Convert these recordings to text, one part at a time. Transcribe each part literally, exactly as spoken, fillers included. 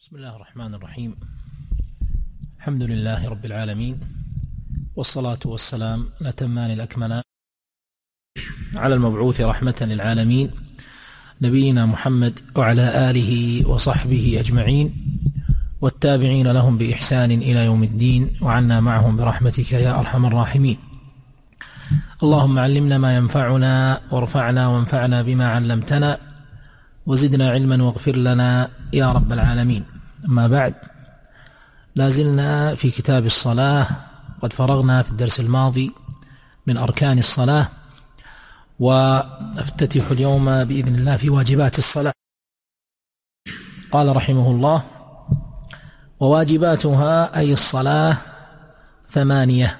بسم الله الرحمن الرحيم. الحمد لله رب العالمين، والصلاة والسلام الأتمان الأكملان على المبعوث رحمة للعالمين نبينا محمد وعلى آله وصحبه أجمعين والتابعين لهم بإحسان إلى يوم الدين، وعنا معهم برحمتك يا أرحم الراحمين. اللهم علمنا ما ينفعنا وارفعنا وانفعنا بما علمتنا وزدنا علما واغفر لنا يا رب العالمين. أما بعد، لازلنا في كتاب الصلاة، قد فرغنا في الدرس الماضي من أركان الصلاة، ونفتتح اليوم بإذن الله في واجبات الصلاة. قال رحمه الله: وواجباتها أي الصلاة ثمانية،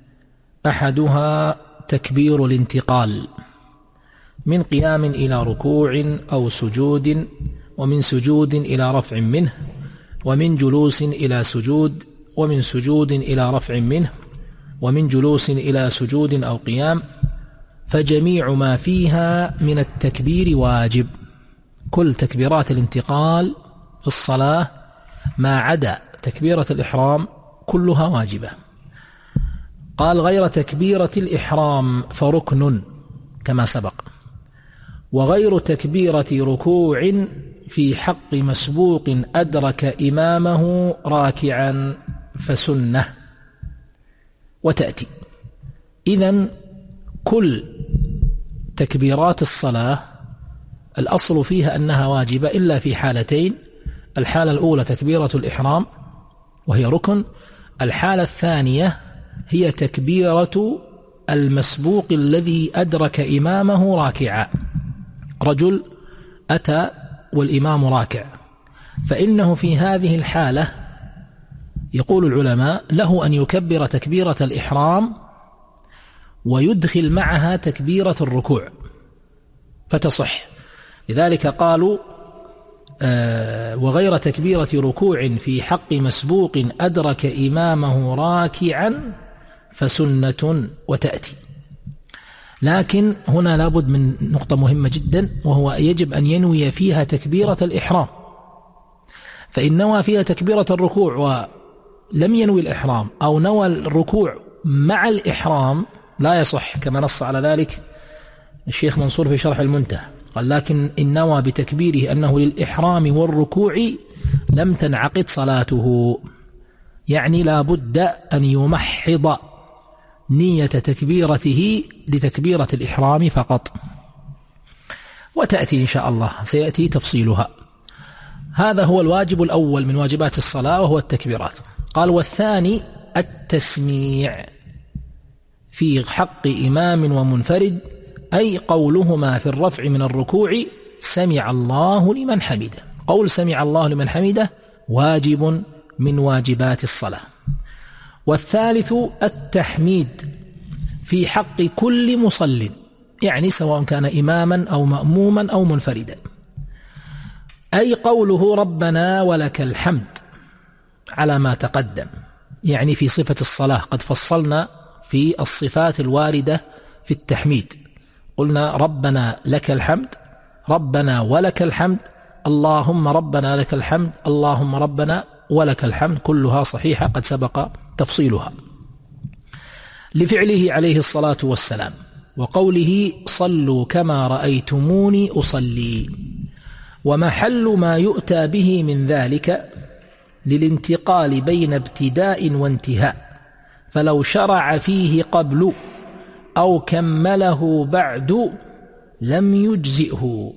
أحدها تكبير الانتقال من قيام إلى ركوع أو سجود، ومن سجود إلى رفع منه، ومن جلوس إلى سجود، ومن سجود إلى رفع منه، ومن جلوس إلى سجود أو قيام، فجميع ما فيها من التكبير واجب. كل تكبيرات الانتقال في الصلاة ما عدا تكبيرة الإحرام كلها واجبة. قال: غير تكبيرة الإحرام فركن كما سبق، وغير تكبيرة ركوع في حق مسبوق أدرك إمامه راكعا فسنة وتأتي. إذن كل تكبيرات الصلاة الأصل فيها أنها واجبة إلا في حالتين: الحالة الأولى تكبيرة الإحرام وهي ركن، الحالة الثانية هي تكبيرة المسبوق الذي أدرك إمامه راكعا. رجل أتى والإمام راكع، فإنه في هذه الحالة يقول العلماء له أن يكبر تكبيرة الإحرام ويدخل معها تكبيرة الركوع فتصح. لذلك قالوا: آه وغير تكبيرة ركوع في حق مسبوق أدرك إمامه راكعا فسنة وتأتي. لكن هنا لابد من نقطة مهمة جدا، وهو يجب أن ينوي فيها تكبيرة الإحرام. فإن نوى فيها تكبيرة الركوع ولم ينوي الإحرام، أو نوى الركوع مع الإحرام، لا يصح، كما نص على ذلك الشيخ منصور في شرح المنتهى. قال: لكن إن نوى بتكبيره أنه للإحرام والركوع لم تنعقد صلاته. يعني لا بد أن يمحض نية تكبيرته لتكبيرة الإحرام فقط، وتأتي إن شاء الله، سيأتي تفصيلها. هذا هو الواجب الأول من واجبات الصلاة، وهو التكبيرات. قال: والثاني التسميع في حق إمام ومنفرد، أي قولهما في الرفع من الركوع سمع الله لمن حمده. قول سمع الله لمن حمده واجب من واجبات الصلاة. والثالث التحميد في حق كل مصل، يعني سواء كان إماما أو مأموما أو منفردا، أي قوله ربنا ولك الحمد على ما تقدم. يعني في صفة الصلاة قد فصلنا في الصفات الواردة في التحميد، قلنا ربنا لك الحمد، ربنا ولك الحمد، اللهم ربنا لك الحمد، اللهم ربنا ولك الحمد، كلها صحيحة قد سبق تفصيلها. لفعله عليه الصلاة والسلام، وقوله صلوا كما رأيتموني أصلي. ومحل ما يؤتى به من ذلك للانتقال بين ابتداء وانتهاء، فلو شرع فيه قبل أو كمله بعد لم يجزئه.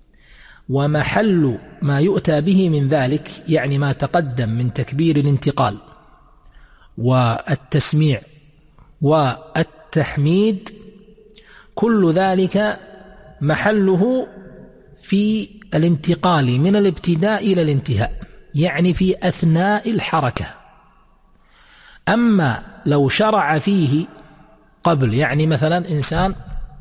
ومحل ما يؤتى به من ذلك يعني ما تقدم من تكبير الانتقال والتسميع والتحميد، كل ذلك محله في الانتقال من الابتداء إلى الانتهاء، يعني في أثناء الحركة. أما لو شرع فيه قبل، يعني مثلا إنسان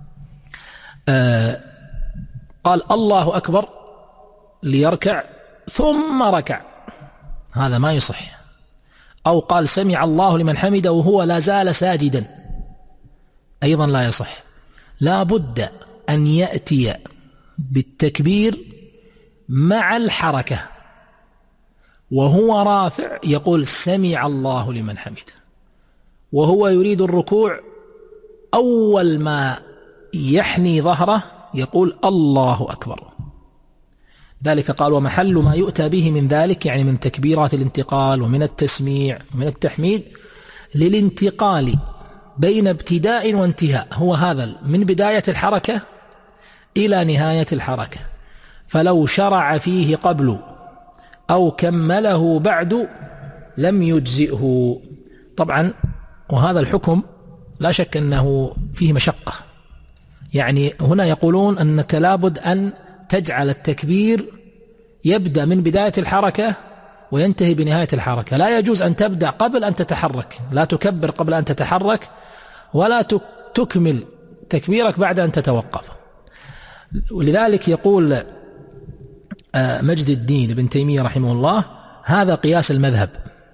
آه قال الله أكبر ليركع ثم ركع، هذا ما يصح. أو قال سمع الله لمن حمده وهو لا زال ساجدا، أيضا لا يصح. لا بد أن يأتي بالتكبير مع الحركة، وهو رافع يقول سمع الله لمن حمده، وهو يريد الركوع أول ما يحني ظهره يقول الله أكبر. ذلك قال ومحل ما يؤتى به من ذلك يعني من تكبيرات الانتقال ومن التسميع ومن التحميد للانتقال بين ابتداء وانتهاء، هو هذا من بداية الحركة إلى نهاية الحركة، فلو شرع فيه قبل أو كمله بعد لم يجزئه. طبعا وهذا الحكم لا شك أنه فيه مشقة، يعني هنا يقولون أنك لابد أن تجعل التكبير يبدأ من بداية الحركة وينتهي بنهاية الحركة، لا يجوز أن تبدأ قبل أن تتحرك، لا تكبر قبل أن تتحرك ولا تكمل تكبيرك بعد أن تتوقف. ولذلك يقول مجد الدين ابن تيمية رحمه الله هذا قياس المذهب،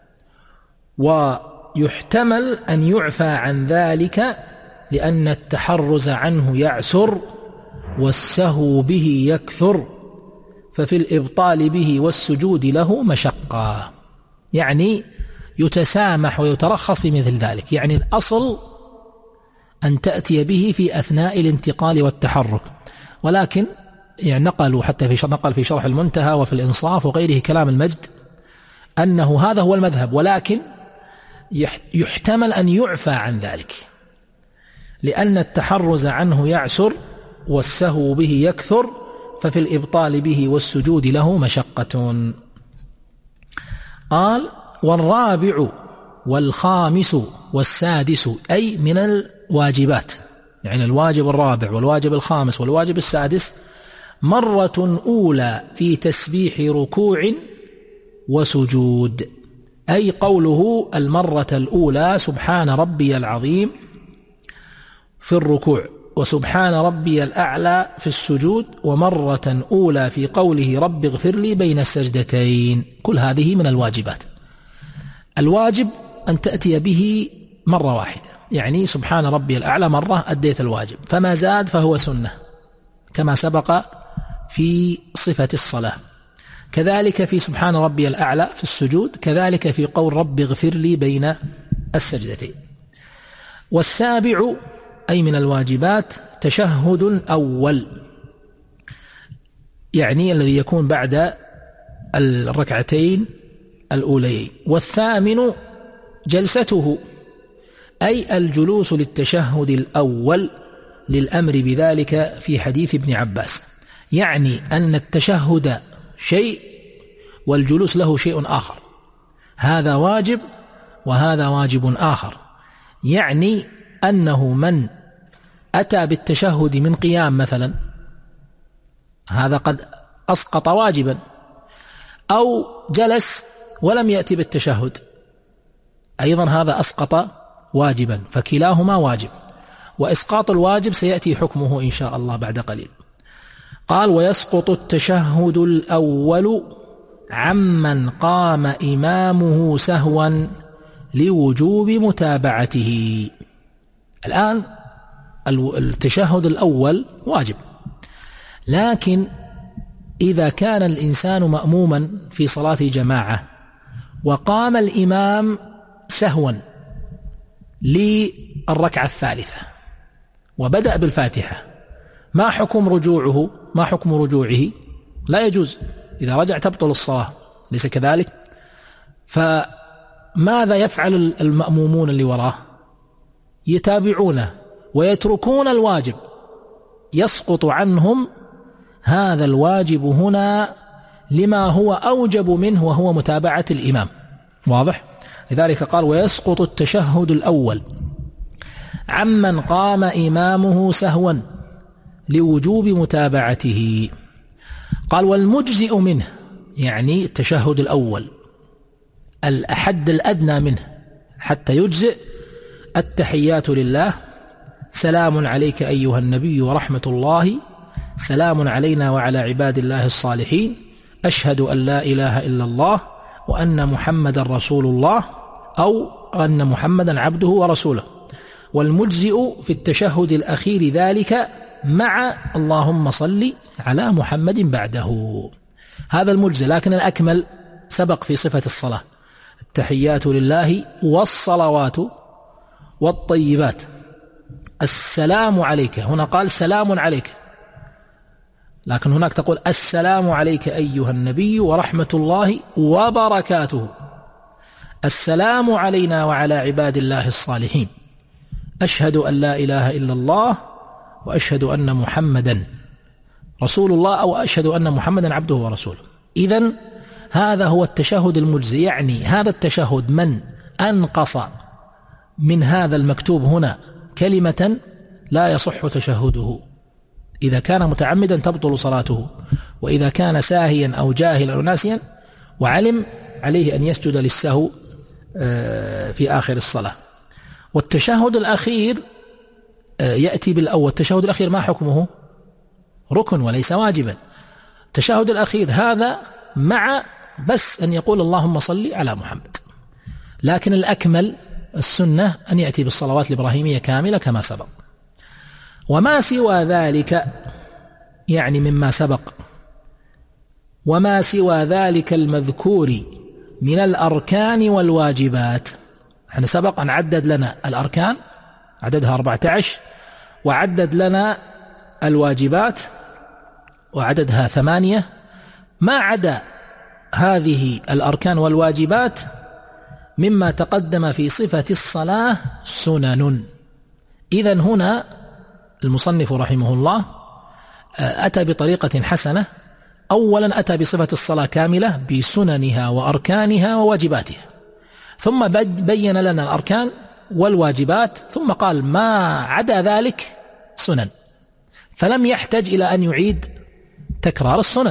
ويحتمل أن يعفى عن ذلك لأن التحرز عنه يعسر والسهو به يكثر، ففي الإبطال به والسجود له مشقة، يعني يتسامح ويترخص في مثل ذلك. يعني الأصل أن تأتي به في أثناء الانتقال والتحرك، ولكن يعني نقلوا حتى في نقل في شرح المنتهى وفي الإنصاف وغيره كلام المجد أنه هذا هو المذهب، ولكن يحتمل أن يعفى عن ذلك لأن التحرز عنه يعسر والسهو به يكثر، ففي الإبطال به والسجود له مشقة. قال والرابع والخامس والسادس أي من الواجبات، يعني الواجب الرابع والواجب الخامس والواجب السادس مرة أولى في تسبيح ركوع وسجود، أي قوله المرة الأولى سبحان ربي العظيم في الركوع وسبحان ربي الأعلى في السجود، ومرة أولى في قوله رب اغفر لي بين السجدتين. كل هذه من الواجبات. الواجب أن تأتي به مرة واحدة، يعني سبحان ربي الأعلى مرة أديت الواجب، فما زاد فهو سنة كما سبق في صفة الصلاة. كذلك في سبحان ربي الأعلى في السجود، كذلك في قول رب اغفر لي بين السجدتين. والسابع أي من الواجبات تشهد أول، يعني الذي يكون بعد الركعتين الأوليين. والثامن جلسته أي الجلوس للتشهد الأول للأمر بذلك في حديث ابن عباس، يعني أن التشهد شيء والجلوس له شيء آخر، هذا واجب وهذا واجب آخر. يعني أنه من أتى بالتشهد من قيام مثلا هذا قد أسقط واجبا، أو جلس ولم يأتي بالتشهد أيضا هذا أسقط واجبا، فكلاهما واجب، وإسقاط الواجب سيأتي حكمه إن شاء الله بعد قليل. قال ويسقط التشهد الأول عمن قام إمامه سهوا لوجوب متابعته. الآن التشهد الأول واجب، لكن إذا كان الإنسان مأموما في صلاة جماعة وقام الإمام سهوا للركعة الثالثة وبدأ بالفاتحة، ما حكم رجوعه؟ ما حكم رجوعه؟ لا يجوز، إذا رجع تبطل الصلاة، ليس كذلك؟ فماذا يفعل المأمومون اللي وراه؟ يتابعونه ويتركون الواجب، يسقط عنهم هذا الواجب هنا لما هو أوجب منه وهو متابعة الإمام. واضح؟ لذلك قال ويسقط التشهد الأول عمن قام إمامه سهوا لوجوب متابعته. قال والمجزئ منه، يعني التشهد الأول الأحد الأدنى منه حتى يجزئ التحيات لله، سلام عليك أيها النبي ورحمة الله، سلام علينا وعلى عباد الله الصالحين، أشهد أن لا إله إلا الله وأن محمدا رسول الله، أو أن محمدا عبده ورسوله. والمجزئ في التشهد الأخير ذلك مع اللهم صل على محمد بعده، هذا المجزئ. لكن الأكمل سبق في صفة الصلاة: التحيات لله والصلوات والطيبات، السلام عليك. هنا قال سلام عليك، لكن هناك تقول السلام عليك أيها النبي ورحمة الله وبركاته، السلام علينا وعلى عباد الله الصالحين، أشهد أن لا إله إلا الله وأشهد أن محمدا رسول الله، أو أشهد أن محمدا عبده ورسوله. إذن هذا هو التشهد المجزي، يعني هذا التشهد من أنقص من هذا المكتوب هنا كلمة لا يصح تشهده. إذا كان متعمدا تبطل صلاته، وإذا كان ساهيا أو جاهلا أو ناسيا وعلم عليه أن يسجد للسهو في آخر الصلاة. والتشهد الأخير يأتي بالأول. التشهد الأخير ما حكمه؟ ركن وليس واجبا. التشهد الأخير هذا مع بس أن يقول اللهم صل على محمد، لكن الأكمل السنة أن يأتي بالصلوات الإبراهيمية كاملة كما سبق. وما سوى ذلك يعني مما سبق، وما سوى ذلك المذكور من الأركان والواجبات. احنا سبق أن عدد لنا الأركان، عددها أربعة عشر، وعدد لنا الواجبات وعددها ثمانية. ما عدا هذه الأركان والواجبات مما تقدم في صفة الصلاة سنن. إذن هنا المصنف رحمه الله أتى بطريقة حسنة. أولا أتى بصفة الصلاة كاملة بسننها وأركانها وواجباتها، ثم بين لنا الأركان والواجبات، ثم قال ما عدا ذلك سنن، فلم يحتج إلى أن يعيد تكرار السنن.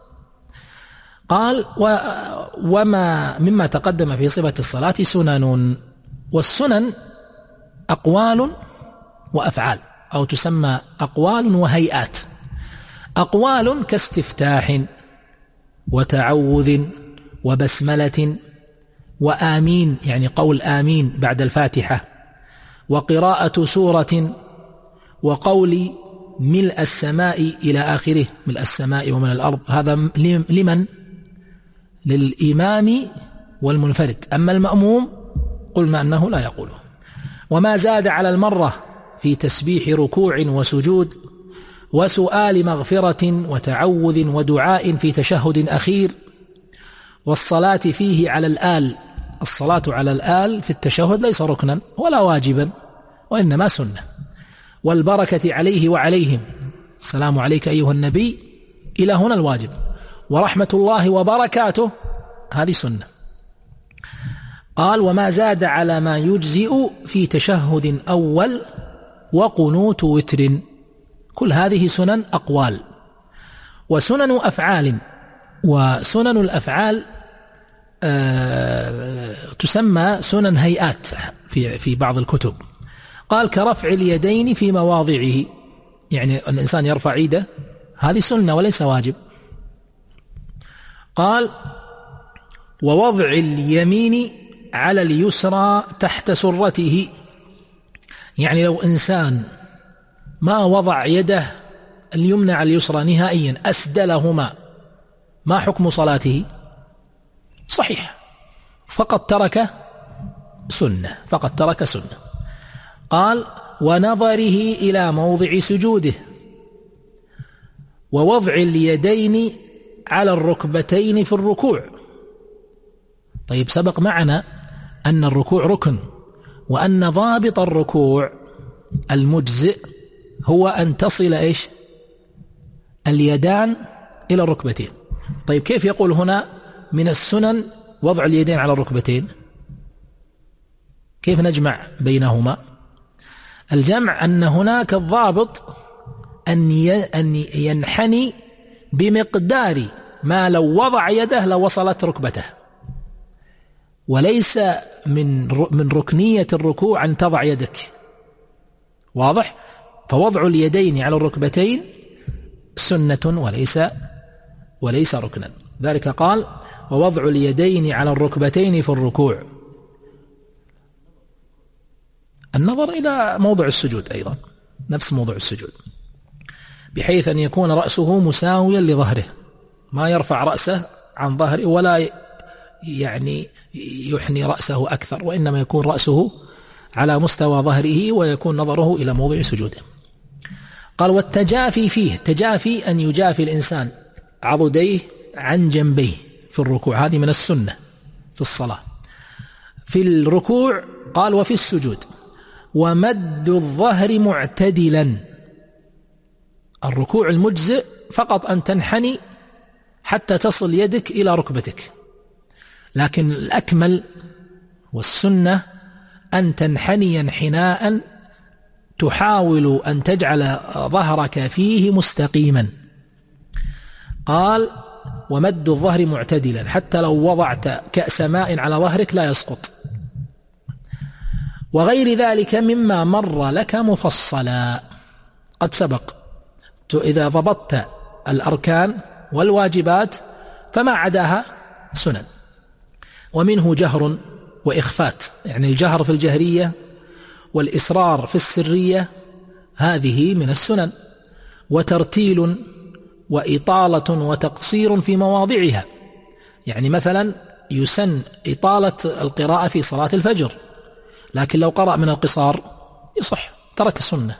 قال وما مما تقدم في صفة الصلاة سنن. والسنن أقوال وأفعال، أو تسمى أقوال وهيئات. أقوال كاستفتاح وتعوذ وبسملة وآمين، يعني قول آمين بعد الفاتحة، وقراءة سورة، وقول ملء السماء إلى آخره، ملء السماء ومن الأرض. هذا لمن؟ للإمام والمنفرد. أما المأموم قلنا أنه لا يقوله. وما زاد على المرة في تسبيح ركوع وسجود وسؤال مغفرة وتعوذ ودعاء في تشهد أخير، والصلاة فيه على الآل. الصلاة على الآل في التشهد ليس ركنا ولا واجبا، وإنما سنة. والبركة عليه وعليهم، السلام عليك أيها النبي، إلى هنا الواجب. ورحمة الله وبركاته هذه سنة. قال وما زاد على ما يجزئ في تشهد أول وقنوت وتر، كل هذه سنن أقوال. وسنن أفعال، وسنن الأفعال آه تسمى سنن هيئات في في بعض الكتب. قال كرفع اليدين في مواضعه، يعني الإنسان يرفع يده، هذه سنة وليس واجب. قال ووضع اليمين على اليسرى تحت سرته، يعني لو إنسان ما وضع يده اليمنى على اليسرى نهائيا، أسدلهما، ما حكم صلاته؟ صحيح، فقط ترك سنة، فقط ترك سنة. قال ونظره إلى موضع سجوده، ووضع اليدين على الركبتين في الركوع. طيب سبق معنا أن الركوع ركن، وأن ضابط الركوع المجزئ هو أن تصل إيش؟ اليدان إلى الركبتين. طيب كيف يقول هنا من السنن وضع اليدين على الركبتين؟ كيف نجمع بينهما؟ الجمع أن هناك الضابط أن ينحني بمقدار ما لو وضع يده لو وصلت ركبته، وليس من من ركنية الركوع أن تضع يدك. واضح؟ فوضع اليدين على الركبتين سنة وليس وليس ركنا. ذلك قال ووضع اليدين على الركبتين في الركوع. النظر إلى موضع السجود أيضا نفس موضع السجود، بحيث أن يكون رأسه مساويا لظهره، ما يرفع رأسه عن ظهره ولا يعني يحني رأسه أكثر، وإنما يكون رأسه على مستوى ظهره ويكون نظره إلى موضع سجوده. قال والتجافي فيه، التجافي أن يجافي الإنسان عضديه عن جنبيه في الركوع، هذه من السنة في الصلاة. في الركوع قال وفي السجود ومد الظهر معتدلا. الركوع المجزئ فقط أن تنحني حتى تصل يدك إلى ركبتك، لكن الأكمل والسنة أن تنحني انحناء تحاول أن تجعل ظهرك فيه مستقيما. قال ومد الظهر معتدلا، حتى لو وضعت كأس ماء على ظهرك لا يسقط. وغير ذلك مما مر لك مفصلا قد سبق. إذا ضبطت الأركان والواجبات فما عداها سنن. ومنه جهر وإخفات، يعني الجهر في الجهرية والإصرار في السرية هذه من السنن. وترتيل وإطالة وتقصير في مواضعها، يعني مثلا يسن إطالة القراءة في صلاة الفجر، لكن لو قرأ من القصار يصح، ترك السنة.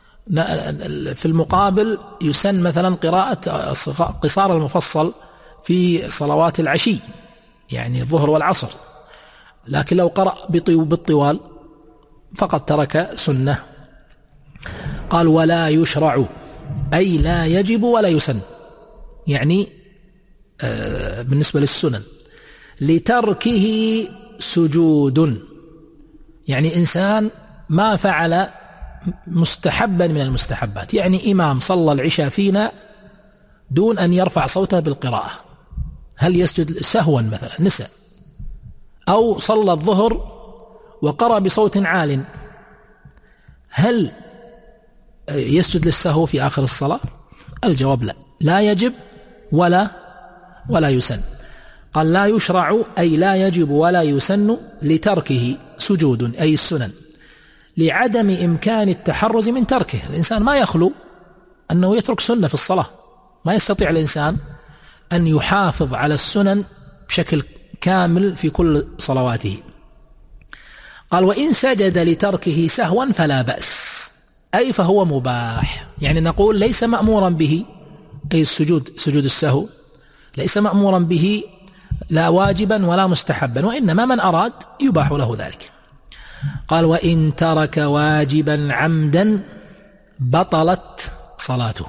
في المقابل يسن مثلا قراءة قصار المفصل في صلوات العشي، يعني الظهر والعصر، لكن لو قرأ بالطوال فقد ترك سنة. قال ولا يشرع، أي لا يجب ولا يسن، يعني آه بالنسبة للسنن. لتركه سجود، يعني إنسان ما فعل مستحبا من المستحبات، يعني إمام صلى العشاء فينا دون أن يرفع صوته بالقراءة، هل يسجد سهوا مثلا نسى؟ أو صلى الظهر وقرأ بصوت عال، هل يسجد للسهو في آخر الصلاة؟ الجواب لا، لا يجب ولا ولا يسن. قال لا يشرع، أي لا يجب ولا يسن لتركه سجود، أي السنن، لعدم إمكان التحرز من تركه. الإنسان ما يخلو أنه يترك سنة في الصلاة، ما يستطيع الإنسان أن يحافظ على السنن بشكل كامل في كل صلواته. قال وإن سجد لتركه سهوا فلا بأس، أي فهو مباح، يعني نقول ليس مأمورا به، أي السجود سجود السهو ليس مأمورا به لا واجبا ولا مستحبا، وإنما من أراد يباح له ذلك. قال وإن ترك واجبا عمدا بطلت صلاته،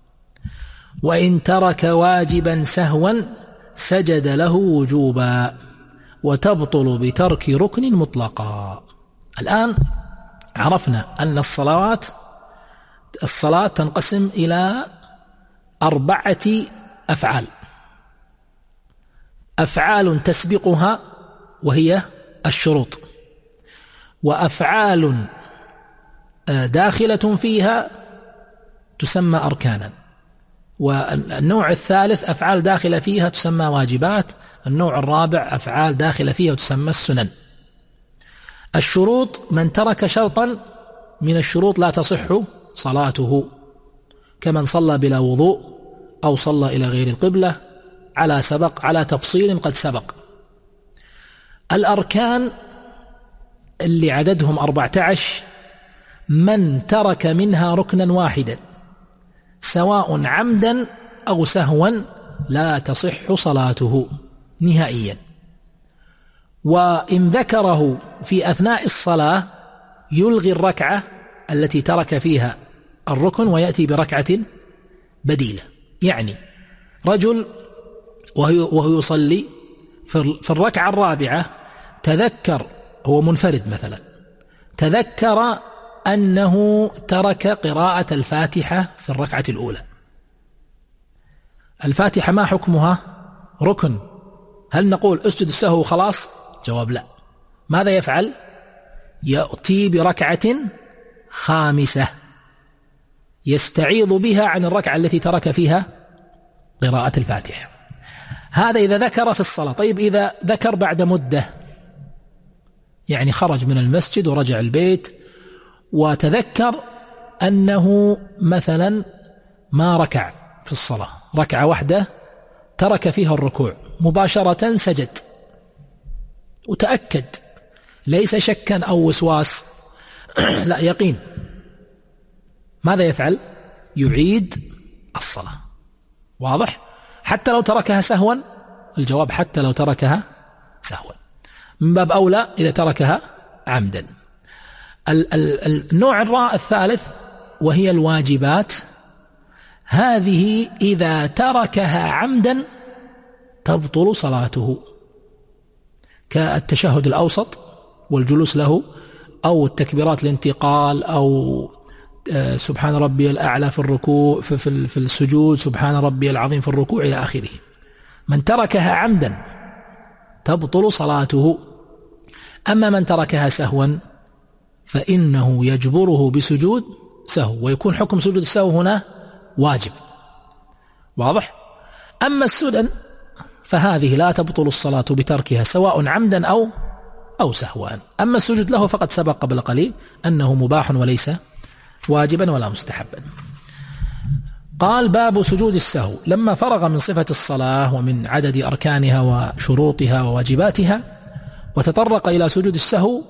وإن ترك واجبا سهوا سجد له وجوبا، وتبطل بترك ركن مطلقا. الآن عرفنا أن الصلوات الصلاة تنقسم إلى أربعة أفعال: أفعال تسبقها وهي الشروط، وأفعال داخلة فيها تسمى أركانا، والنوع الثالث أفعال داخلة فيها تسمى واجبات، النوع الرابع أفعال داخلة فيها تسمى السنن. الشروط: من ترك شرطا من الشروط لا تصح صلاته، كمن صلى بلا وضوء أو صلى إلى غير القبلة على سبق على تفصيل قد سبق. الأركان اللي عددهم أربعة عشر من ترك منها ركنا واحدا سواء عمدا أو سهوا لا تصح صلاته نهائيا، وإن ذكره في أثناء الصلاة يلغي الركعة التي ترك فيها الركن ويأتي بركعة بديلة. يعني رجل وهو يصلي في الركعة الرابعة تذكر، هو منفرد مثلا، تذكر أنه ترك قراءة الفاتحة في الركعة الأولى. الفاتحة ما حكمها؟ ركن. هل نقول اسجد السهو خلاص؟ جواب لا. ماذا يفعل؟ يأتي بركعة خامسة يستعيض بها عن الركعة التي ترك فيها قراءة الفاتحة. هذا إذا ذكر في الصلاة. طيب إذا ذكر بعد مدة، يعني خرج من المسجد ورجع البيت وتذكر أنه مثلا ما ركع في الصلاة، ركعة واحدة ترك فيها الركوع، مباشرة سجد، وتأكد ليس شكا أو وسواس لا يقين، ماذا يفعل؟ يعيد الصلاة. واضح؟ حتى لو تركها سهوا، الجواب حتى لو تركها سهوا، من باب أولى إذا تركها عمدا. النوع الثالث وهي الواجبات، هذه إذا تركها عمدا تبطل صلاته، كالتشهد الأوسط والجلوس له، أو التكبيرات الانتقال، أو سبحان ربي الأعلى في الركوع في, في السجود، سبحان ربي العظيم في الركوع إلى آخره. من تركها عمدا تبطل صلاته. أما من تركها سهوا فإنه يجبره بسجود سهو، ويكون حكم سجود السهو هنا واجب. واضح؟ أما السنن فهذه لا تبطل الصلاة بتركها سواء عمدا أو أو سهوا. أما السجود له فقد سبق قبل قليل أنه مباح وليس واجبا ولا مستحبا. قال باب سجود السهو. لما فرغ من صفة الصلاة ومن عدد أركانها وشروطها وواجباتها وتطرق إلى سجود السهو،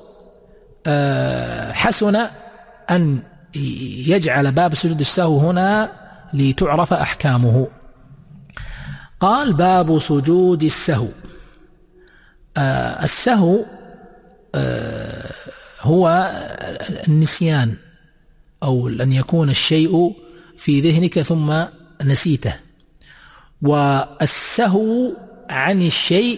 حسن أن يجعل باب سجود السهو هنا لتعرف أحكامه. قال باب سجود السهو. السهو هو النسيان، أو أن يكون الشيء في ذهنك ثم نسيته. والسهو عن الشيء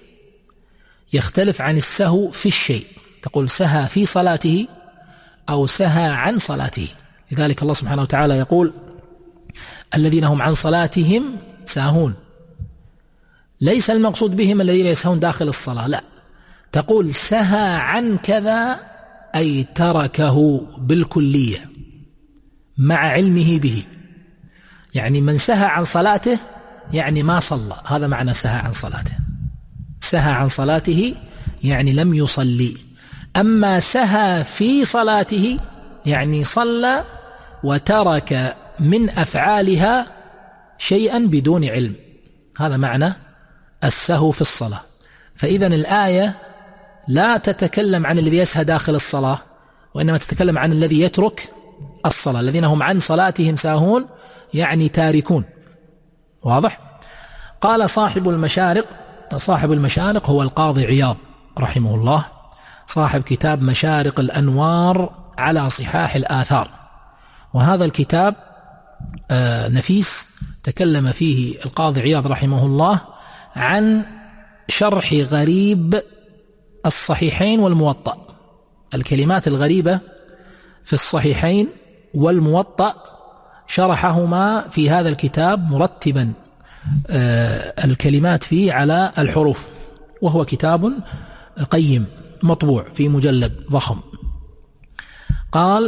يختلف عن السهو في الشيء، تقول سهى في صلاته أو سهى عن صلاته. لذلك الله سبحانه وتعالى يقول الذين هم عن صلاتهم ساهون، ليس المقصود بهم الذين يسهون داخل الصلاة، لا، تقول سهى عن كذا أي تركه بالكلية مع علمه به. يعني من سهى عن صلاته يعني ما صلى، هذا معنى سهى عن صلاته. سهى عن صلاته يعني لم يصلي. أما سهى في صلاته يعني صلى وترك من أفعالها شيئا بدون علم، هذا معنى السهو في الصلاة. فإذا الآية لا تتكلم عن الذي يسهى داخل الصلاة، وإنما تتكلم عن الذي يترك الصلاة. الذين هم عن صلاتهم ساهون يعني تاركون. واضح؟ قال صاحب المشارق. صاحب المشارق هو القاضي عياض رحمه الله، صاحب كتاب مشارق الأنوار على صحاح الآثار، وهذا الكتاب آه نفيس. تكلم فيه القاضي عياض رحمه الله عن شرح غريب الصحيحين والموطأ، الكلمات الغريبة في الصحيحين والموطأ شرحهما في هذا الكتاب مرتبا آه الكلمات فيه على الحروف، وهو كتاب قيم مطبوع في مجلد ضخم. قال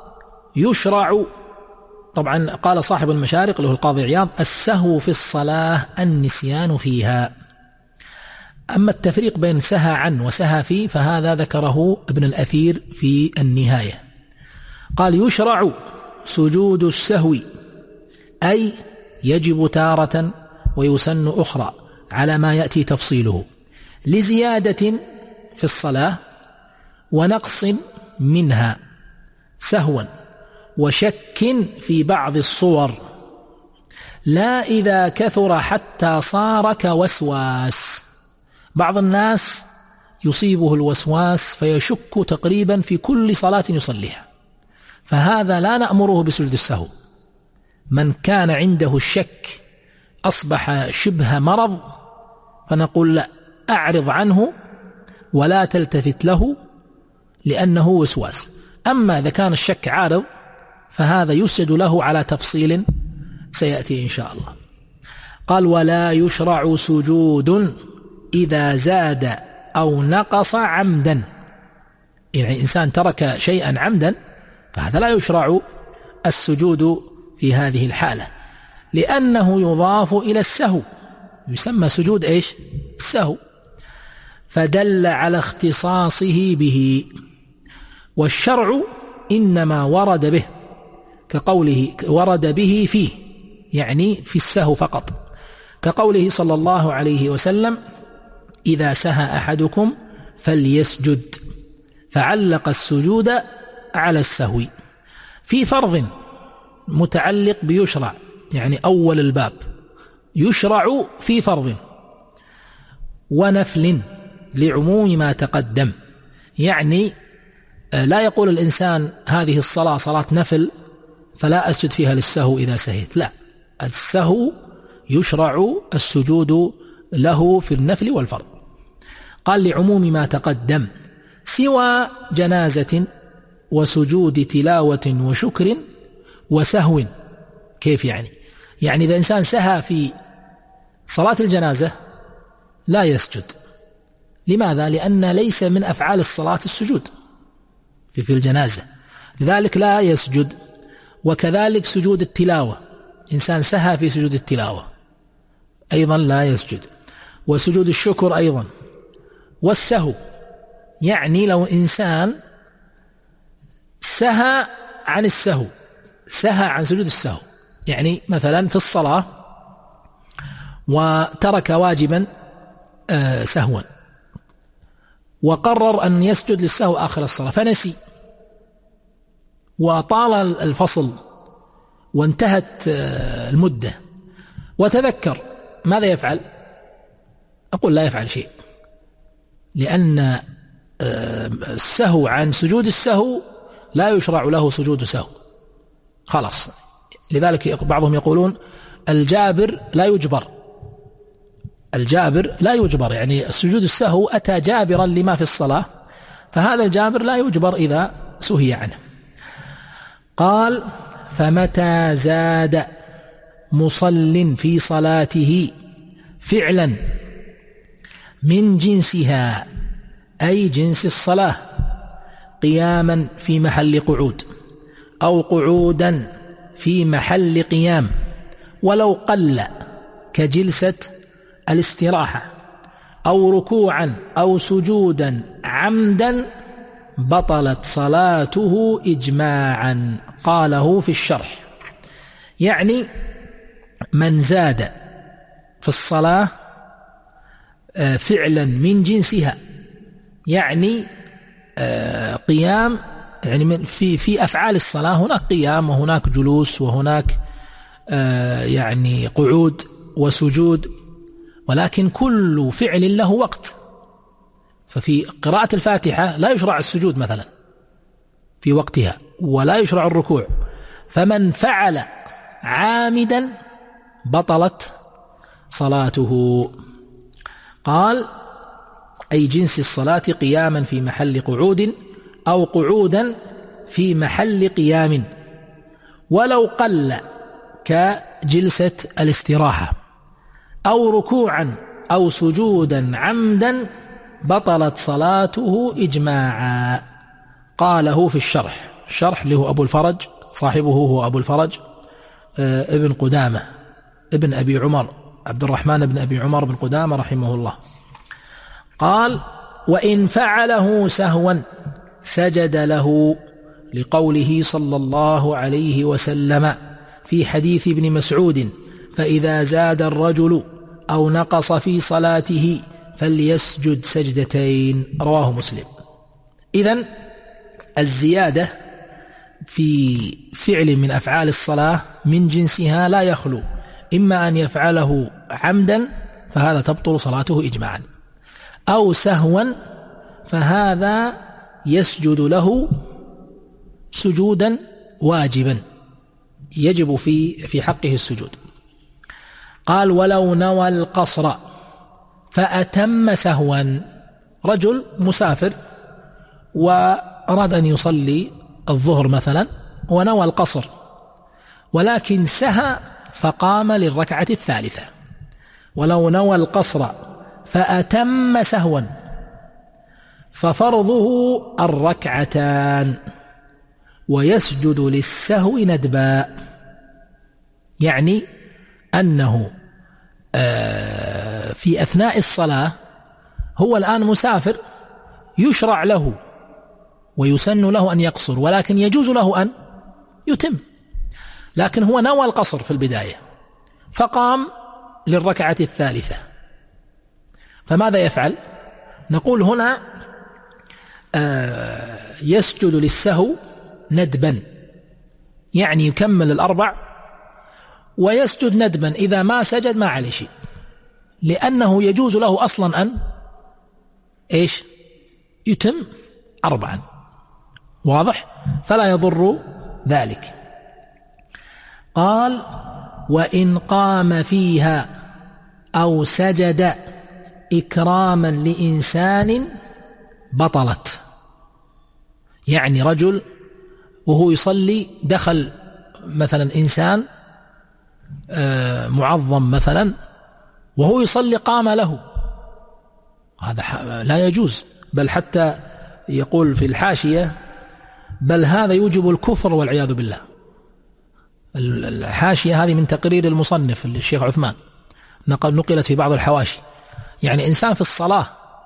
يشرع، طبعا قال صاحب المشارق له القاضي عياض السهو في الصلاة النسيان فيها. أما التفريق بين سهى عن وسهى في فهذا ذكره ابن الأثير في النهاية. قال يشرع سجود السهو أي يجب تارة ويسن أخرى على ما يأتي تفصيله، لزيادة في الصلاة ونقص منها سهوا وشك في بعض الصور، لا إذا كثر حتى صار كوسواس. بعض الناس يصيبه الوسواس فيشك تقريبا في كل صلاة يصليها، فهذا لا نأمره بسجود السهو. من كان عنده الشك أصبح شبه مرض فنقول لا، أعرض عنه ولا تلتفت له لأنه وسواس. أما إذا كان الشك عارض فهذا يسد له على تفصيل سيأتي إن شاء الله. قال ولا يشرع سجود إذا زاد أو نقص عمدا. يعني إنسان ترك شيئا عمدا فهذا لا يشرع السجود في هذه الحالة، لأنه يضاف إلى السهو، يسمى سجود إيش؟ السهو، فدل على اختصاصه به. والشرع إنما ورد به، كقوله ورد به فيه، يعني في السهو فقط، كقوله صلى الله عليه وسلم إذا سهى أحدكم فليسجد، فعلق السجود على السهو. في فرض متعلق بيشرع، يعني أول الباب يشرع في فرض ونفل لعموم ما تقدم، يعني لا يقول الإنسان هذه الصلاة صلاة نفل فلا أسجد فيها للسهو إذا سهيت، لا، السهو يشرع السجود له في النفل والفرض. قال لعموم ما تقدم سوى جنازة وسجود تلاوة وشكر وسهو. كيف يعني؟ يعني إذا إنسان سهى في صلاة الجنازة لا يسجد. لماذا؟ لأن ليس من أفعال الصلاة السجود في في الجنازة، لذلك لا يسجد. وكذلك سجود التلاوة، إنسان سهى في سجود التلاوة أيضا لا يسجد، وسجود الشكر أيضا، والسهو يعني لو إنسان سهى عن السهو، سهى عن سجود السهو، يعني مثلا في الصلاة وترك واجبا سهوا وقرر أن يسجد للسهو آخر الصلاة فنسي وطال الفصل وانتهت المدة وتذكر، ماذا يفعل؟ أقول لا يفعل شيء، لأن السهو عن سجود السهو لا يشرع له سجود سهو خلاص. لذلك بعضهم يقولون الجابر لا يجبر، الجابر لا يجبر، يعني السجود السهو أتى جابرا لما في الصلاة، فهذا الجابر لا يجبر إذا سهي عنه. قال فمتى زاد مصل في صلاته فعلا من جنسها أي جنس الصلاة قياما في محل قعود أو قعودا في محل قيام ولو قل كجلسة الاستراحة أو ركوعا أو سجودا عمدا بطلت صلاته إجماعا. قاله في الشرح، يعني من زاد في الصلاة فعلا من جنسها، يعني قيام، يعني في في أفعال الصلاة هناك قيام وهناك جلوس وهناك يعني قعود وسجود، ولكن كل فعل له وقت. ففي قراءة الفاتحة لا يشرع السجود مثلا في وقتها ولا يشرع الركوع، فمن فعل عامدا بطلت صلاته. قال أي جنس الصلاة قياما في محل قعود أو قعودا في محل قيام ولو قل كجلسة الاستراحة أو ركوعا أو سجودا عمدا بطلت صلاته إجماعا. قاله في الشرح، الشرح له أبو الفرج، صاحبه هو أبو الفرج ابن قدامة ابن أبي عمر عبد الرحمن بن أبي عمر بن قدامة رحمه الله. قال وإن فعله سهوا سجد له لقوله صلى الله عليه وسلم في حديث ابن مسعود فإذا زاد الرجل أو نقص في صلاته فليسجد سجدتين، رواه مسلم. إذن الزيادة في فعل من أفعال الصلاة من جنسها لا يخلو إما أن يفعله عمدا فهذا تبطل صلاته إجماعا، أو سهوا فهذا يسجد له سجودا واجبا يجب في في حقه السجود. قال ولو نوى القصر فأتم سهوا، رجل مسافر وأراد أن يصلي الظهر مثلا ونوى القصر ولكن سهى فقام للركعة الثالثة، ولو نوى القصر فأتم سهوا ففرضه الركعتان ويسجد للسهو ندبا، يعني أنه في أثناء الصلاة هو الآن مسافر يشرع له ويسن له أن يقصر ولكن يجوز له أن يتم، لكن هو نوى القصر في البداية فقام للركعة الثالثة، فماذا يفعل؟ نقول هنا يسجد للسهو ندبا، يعني يكمل الأربع ويسجد ندبا، إذا ما سجد ما عليه شيء، لأنه يجوز له أصلا أن إيش يتم أربعا، واضح؟ فلا يضر ذلك. قال وإن قام فيها أو سجد إكراما لإنسان بطلت، يعني رجل وهو يصلي دخل مثلا إنسان معظم مثلا وهو يصلي قام له، هذا لا يجوز، بل حتى يقول في الحاشية بل هذا يوجب الكفر والعياذ بالله. الحاشية هذه من تقرير المصنف الشيخ عثمان، نقلت في بعض الحواشي، يعني إنسان في الصلاة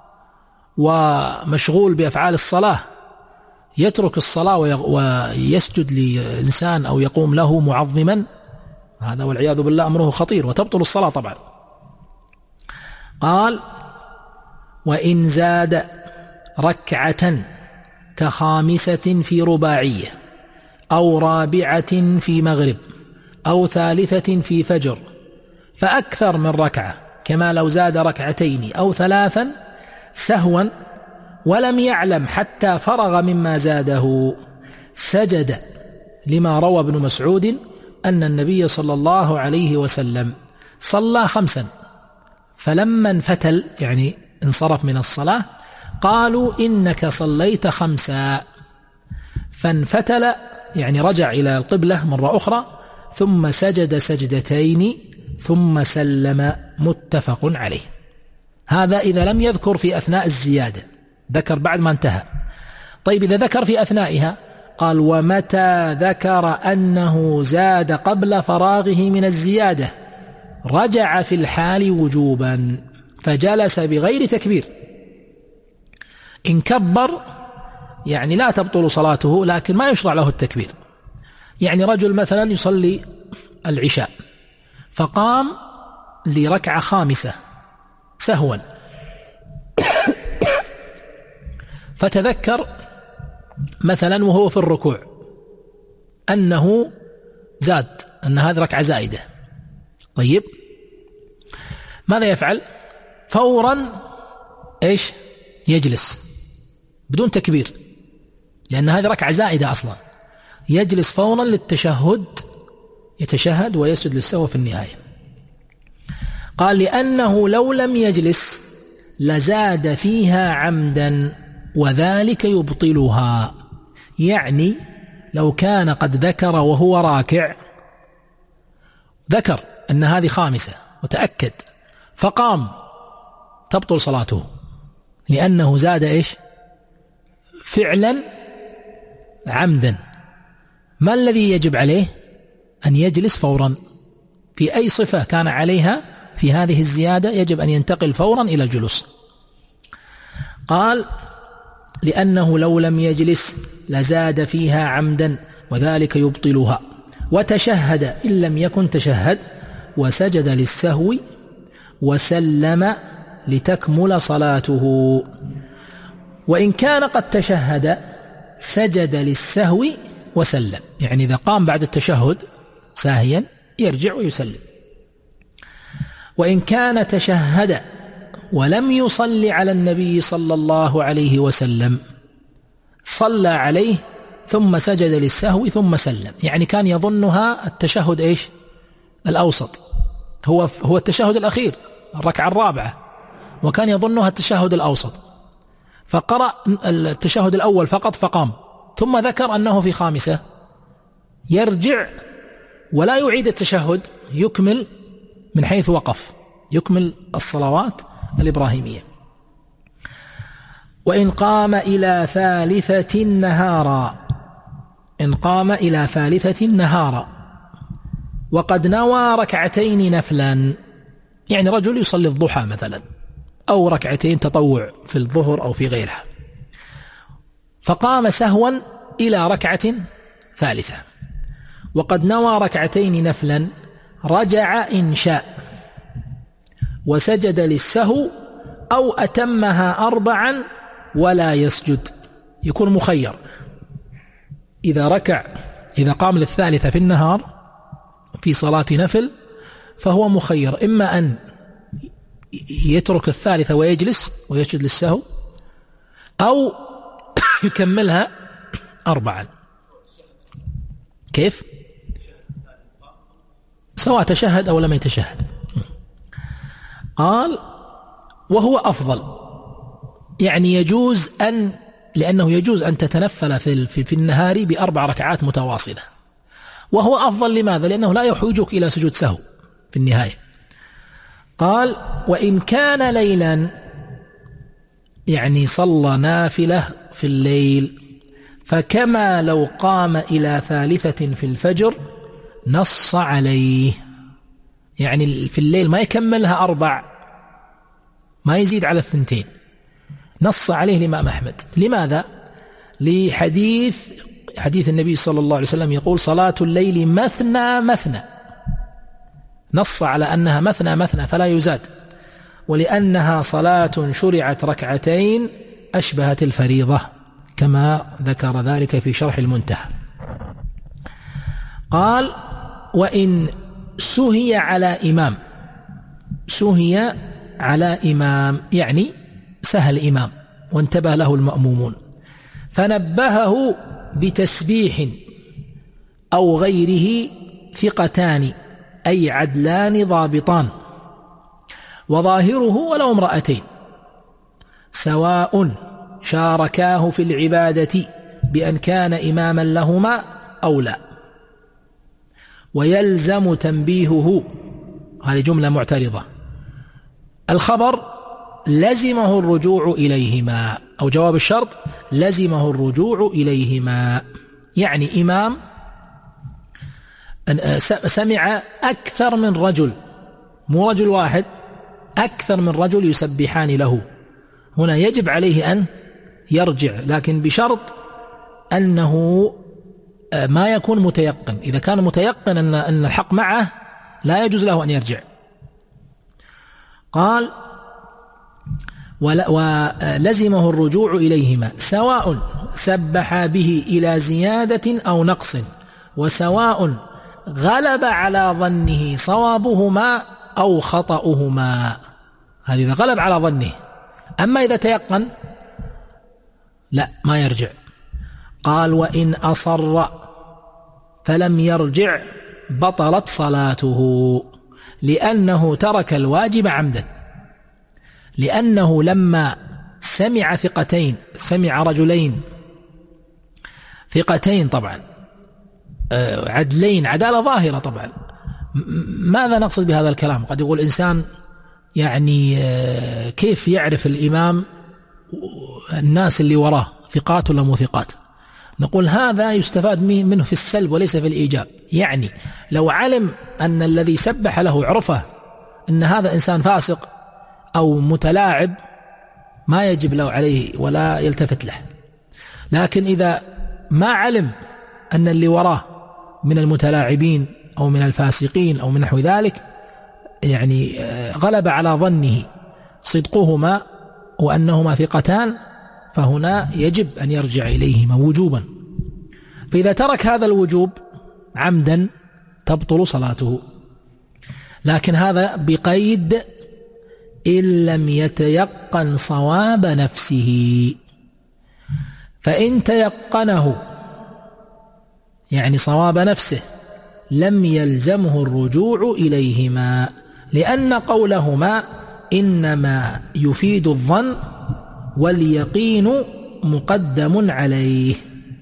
ومشغول بأفعال الصلاة يترك الصلاة ويسجد لإنسان أو يقوم له معظما، هذا والعياذ بالله أمره خطير وتبطل الصلاة طبعا. قال وإن زاد ركعة كخامسة في رباعية أو رابعة في مغرب أو ثالثة في فجر فأكثر من ركعة، كما لو زاد ركعتين أو ثلاثا سهوا ولم يعلم حتى فرغ مما زاده، سجد، لما روى ابن مسعود أن النبي صلى الله عليه وسلم صلى خمسا فلما انفتل يعني انصرف من الصلاة قالوا إنك صليت خمسا، فانفتل يعني رجع إلى القبلة مرة أخرى ثم سجد سجدتين ثم سلم، متفق عليه. هذا إذا لم يذكر في أثناء الزيادة، ذكر بعد ما انتهى. طيب إذا ذكر في أثنائها قال ومتى ذكر أنه زاد قبل فراغه من الزيادة رجع في الحال وجوبا فجلس بغير تكبير، إن كبر يعني لا تبطل صلاته لكن ما يشرع له التكبير. يعني رجل مثلا يصلي العشاء فقام لركعة خامسة سهوا فتذكر مثلا وهو في الركوع أنه زاد، أن هذه ركعة زائدة. طيب ماذا يفعل؟ فورا إيش يجلس بدون تكبير، لأن هذه ركعة زائدة أصلا، يجلس فورا للتشهد، يتشهد ويسجد للسهو في النهاية. قال لأنه لو لم يجلس لزاد فيها عمدا وذلك يبطلها، يعني لو كان قد ذكر وهو راكع، ذكر أن هذه خامسة وتأكد فقام، تبطل صلاته لأنه زاد إيش فعلا عمدا. ما الذي يجب عليه؟ أن يجلس فورا في أي صفة كان عليها في هذه الزيادة، يجب أن ينتقل فورا إلى الجلوس. قال لأنه لو لم يجلس لزاد فيها عمدا وذلك يبطلها، وتشهد إن لم يكن تشهد، وسجد للسهو وسلم لتكمل صلاته. وإن كان قد تشهد سجد للسهو وسلم، يعني إذا قام بعد التشهد ساهيا يرجع ويسلم. وإن كان تشهد ولم يصلي على النبي صلى الله عليه وسلم صلى عليه ثم سجد للسهو ثم سلم، يعني كان يظنها التشهد إيش الأوسط، هو هو التشهد الأخير الركعة الرابعة، وكان يظنها التشهد الأوسط، فقرأ التشهد الأول فقط فقام، ثم ذكر أنه في خامسة، يرجع ولا يعيد التشهد، يكمل من حيث وقف، يكمل الصلوات الإبراهيمية. وإن قام إلى ثالثة نهارا، إن قام إلى ثالثة نهارا وقد نوى ركعتين نفلا، يعني رجل يصلي الضحى مثلا أو ركعتين تطوع في الظهر أو في غيرها، فقام سهوا إلى ركعة ثالثة وقد نوى ركعتين نفلا، رجع إن شاء وسجد للسهو أو أتمها أربعا ولا يسجد، يكون مخير. إذا ركع إذا قام للثالثة في النهار في صلاة نفل فهو مخير، إما أن يترك الثالثة ويجلس ويسجد للسهو، أو يكملها أربعا. كيف؟ سواء تشهد أو لم يتشهد. قال وهو أفضل، يعني يجوز أن لأنه يجوز أن تتنفل في في النهار بأربع ركعات متواصلة، وهو أفضل. لماذا؟ لأنه لا يحوجك إلى سجود سهو في النهاية. قال وإن كان ليلا، يعني صلى نافلة في الليل، فكما لو قام إلى ثالثة في الفجر نص عليه، يعني في الليل ما يكملها أربع، ما يزيد على الثنتين، نص عليه الإمام أحمد. لماذا؟ لحديث حديث النبي صلى الله عليه وسلم يقول صلاة الليل مثنى مثنى، نص على أنها مثنى مثنى فلا يزاد، ولأنها صلاة شرعت ركعتين أشبهت الفريضة كما ذكر ذلك في شرح المنتهى. قال وإن سهي على إمام، سهي على إمام يعني سهل إمام وانتبه له المأمومون، فنبهه بتسبيح أو غيره ثقتان أي عدلان ضابطان، وظاهره ولو امرأتين، سواء شاركاه في العبادة بأن كان إماما لهما أو لا، ويلزم تنبيهه. هذه جملة معترضة. الخبر لزمه الرجوع إليهما، أو جواب الشرط لزمه الرجوع إليهما، يعني إمام سمع أكثر من رجل، مو رجل واحد، أكثر من رجل يسبحان له، هنا يجب عليه أن يرجع، لكن بشرط أنه ما يكون متيقن. إذا كان متيقن أن أن الحق معه لا يجوز له أن يرجع. قال ولزمه الرجوع إليهما، سواء سبح به إلى زيادة أو نقص، وسواء غلب على ظنه صوابهما أو خطأهما. هذا إذا غلب على ظنه، أما إذا تيقن لا ما يرجع. قال وإن أصر فلم يرجع بطلت صلاته، لأنه ترك الواجب عمدا، لأنه لما سمع ثقتين، سمع رجلين ثقتين طبعا عدلين، عدالة ظاهرة طبعا. ماذا نقصد بهذا الكلام؟ قد يقول إنسان يعني كيف يعرف الإمام الناس اللي وراه ثقات ولا مو ثقات؟ نقول هذا يستفاد منه في السلب وليس في الإيجاب. يعني لو علم أن الذي سبح له عرفه أن هذا إنسان فاسق أو متلاعب ما يجب له عليه ولا يلتفت له، لكن إذا ما علم أن اللي وراه من المتلاعبين أو من الفاسقين أو من نحو ذلك، يعني غلب على ظنه صدقهما وأنهما ثقتان، فهنا يجب أن يرجع إليهما وجوبا. فإذا ترك هذا الوجوب عمدا تبطل صلاته، لكن هذا بقيد إن لم يتيقن صواب نفسه. فإن تيقنه يعني صواب نفسه لم يلزمه الرجوع إليهما، لأن قولهما إنما يفيد الظن واليقين مقدم عليه.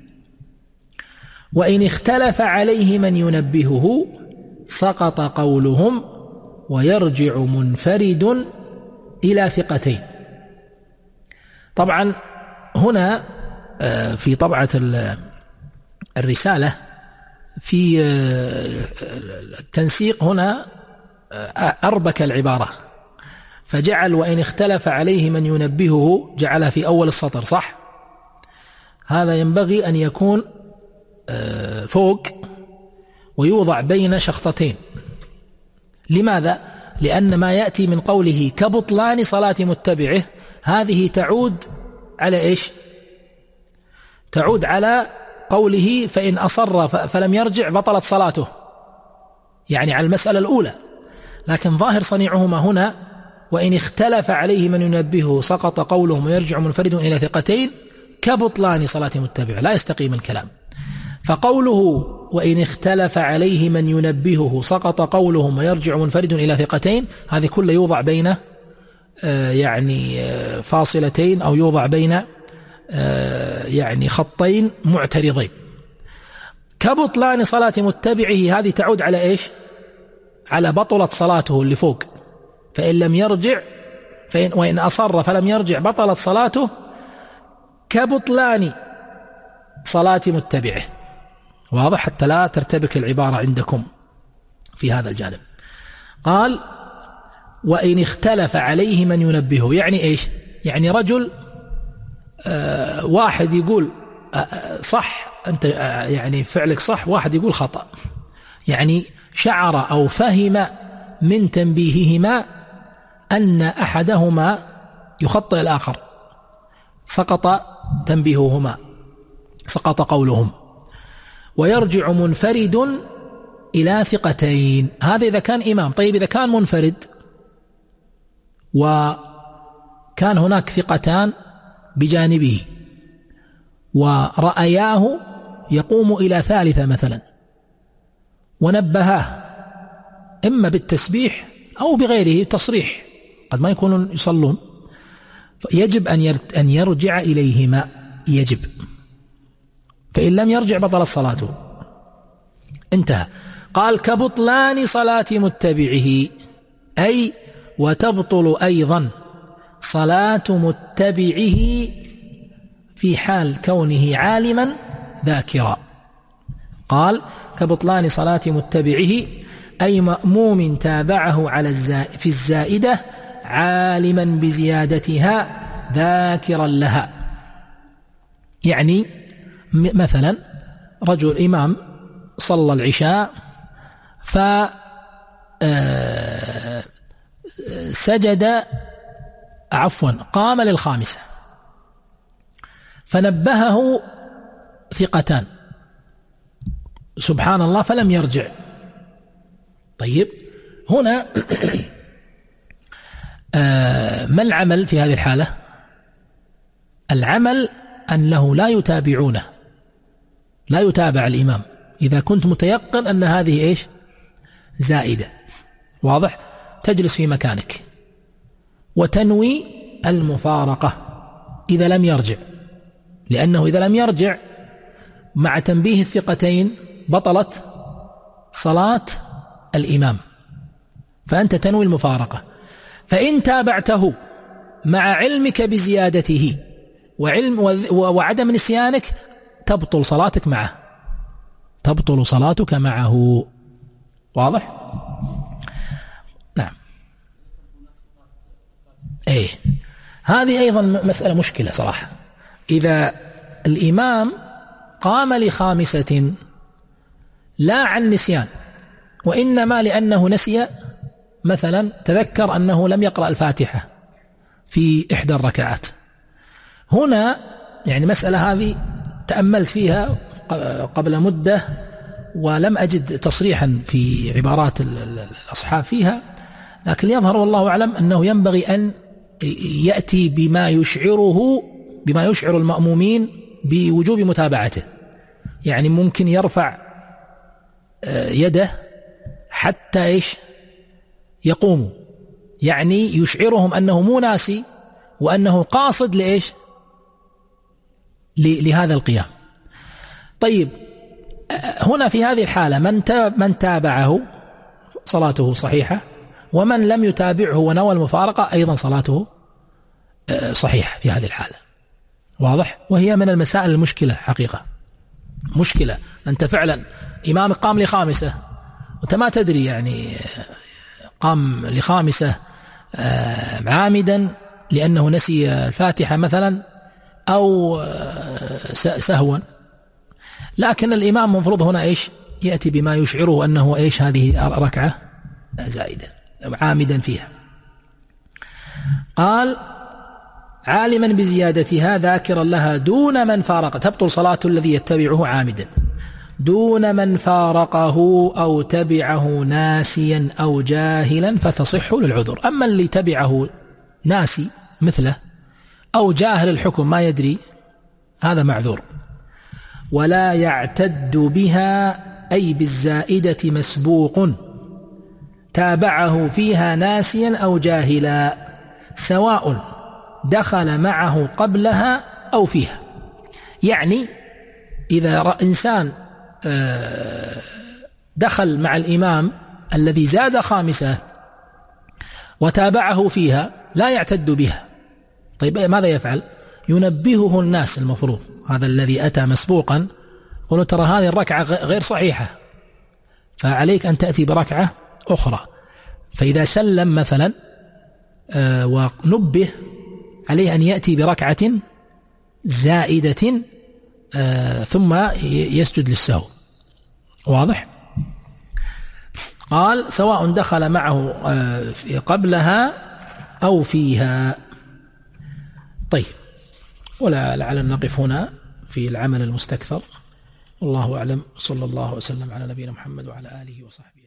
وإن اختلف عليه من ينبهه سقط قولهم ويرجع منفرد إلى ثقتين. طبعا هنا في طبعة الرسالة في التنسيق هنا أربك العبارة، فجعل وإن اختلف عليه من ينبهه جعلها في أول السطر، صح؟ هذا ينبغي أن يكون فوق ويوضع بين شخطتين. لماذا؟ لأن ما يأتي من قوله كبطلان صلاة متبعه هذه تعود على إيش؟ تعود على قوله فإن أصر فلم يرجع بطلت صلاته، يعني على المسألة الأولى. لكن ظاهر صنيعهما هنا وإن اختلف عليه من ينبهه سقط قولهم ويرجع منفرد إلى ثقتين كبطلان صلاة متبع، لا يستقيم الكلام. فقوله وإن اختلف عليه من ينبهه سقط قولهم ويرجع منفرد إلى ثقتين، هذه كله يوضع بين يعني فاصلتين أو يوضع بين يعني خطين معترضين. كبطلان صلاة متبعه هذه تعود على إيش؟ على بطلت صلاته اللي فوق، فإن لم يرجع فإن وإن أصر فلم يرجع بطلت صلاته كبطلان صلاة متبعه. واضح حتى لا ترتبك العبارة عندكم في هذا الجانب. قال وإن اختلف عليه من ينبهه، يعني إيش؟ يعني رجل آه واحد يقول آه صح أنت آه يعني فعلك صح، واحد يقول خطأ، يعني شعر أو فهم من تنبيههما أن أحدهما يخطئ الآخر، سقط تنبيههما، سقط قولهم، ويرجع منفرد إلى ثقتين. هذا إذا كان إمام. طيب إذا كان منفرد وكان هناك ثقتان بجانبه ورأياه يقوم إلى ثالثة مثلا ونبهاه إما بالتسبيح أو بغيره تصريح، قد ما يكونون يصلون، يجب أن يرجع إليهما، يجب. فإن لم يرجع بطل صلاته. انتهى. قال كبطلان صلاة متبعه، أي وتبطل أيضا صلاة متبعه في حال كونه عالما ذاكرا. قال كبطلان صلاة متبعه أي مأموم تابعه على الزائد في الزائدة عالما بزيادتها ذاكرا لها. يعني مثلا رجل إمام صلى العشاء فسجد عفوا قام للخامسة فنبهه ثقتان سبحان الله فلم يرجع. طيب هنا ما العمل في هذه الحالة؟ العمل أنه لا يتابعونه، لا يتابع الإمام إذا كنت متيقن أن هذه إيش زائدة. واضح؟ تجلس في مكانك وتنوي المفارقة إذا لم يرجع، لأنه إذا لم يرجع مع تنبيه الثقتين بطلت صلاة الإمام، فأنت تنوي المفارقة. فإن تابعته مع علمك بزيادته وعلم وعدم نسيانك تبطل صلاتك معه، تبطل صلاتك معه. واضح؟ نعم. ايه هذه أيضا مسألة مشكلة صراحة. إذا الإمام قام لخامسة لا عن نسيان وإنما لأنه نسي، مثلا تذكر أنه لم يقرأ الفاتحة في إحدى الركعات، هنا يعني مسألة هذه تأملت فيها قبل مدة ولم أجد تصريحا في عبارات الأصحاب فيها، لكن يظهر والله أعلم أنه ينبغي أن يأتي بما يشعره بما يشعر المأمومين بوجوب متابعته. يعني ممكن يرفع يده حتى إيش يقوم، يعني يشعرهم أنه مو ناسي وأنه قاصد لإيش لهذا القيام. طيب هنا في هذه الحالة من من تابعه صلاته صحيحة، ومن لم يتابعه ونوى المفارقة أيضا صلاته صحيحة في هذه الحالة. واضح؟ وهي من المسائل المشكلة حقيقة، مشكلة. أنت فعلا إمامك قام لخامسة وأنت ما تدري، يعني قام لخامسة عامدا لأنه نسي الفاتحة مثلا أو سهوا، لكن الإمام مفروض هنا إيش يأتي بما يشعره أنه إيش هذه ركعة زائدة عامدا فيها. قال عالما بزيادتها ذاكرا لها دون من فارق، تبطل صلاة الذي يتبعه عامدا دون من فارقه أو تبعه ناسيا أو جاهلا فتصح للعذر. أما اللي تبعه ناسي مثله أو جاهل الحكم ما يدري هذا معذور. ولا يعتد بها أي بالزائدة مسبوق تابعه فيها ناسيا أو جاهلا سواء دخل معه قبلها أو فيها. يعني إذا إنسان دخل مع الإمام الذي زاد خامسة وتابعه فيها لا يعتد بها، طيب ماذا يفعل؟ ينبهه الناس المفروض هذا الذي أتى مسبوقا، قلوا ترى هذه الركعة غير صحيحة فعليك أن تأتي بركعة أخرى. فإذا سلم مثلا ونبه عليه أن يأتي بركعة زائدة ثم يسجد للسهو. واضح؟ قال سواء دخل معه قبلها أو فيها. طيب، ولا لعل نقف هنا في العمل المستكثر، والله أعلم. صلى الله وسلم على نبينا محمد وعلى آله وصحبه.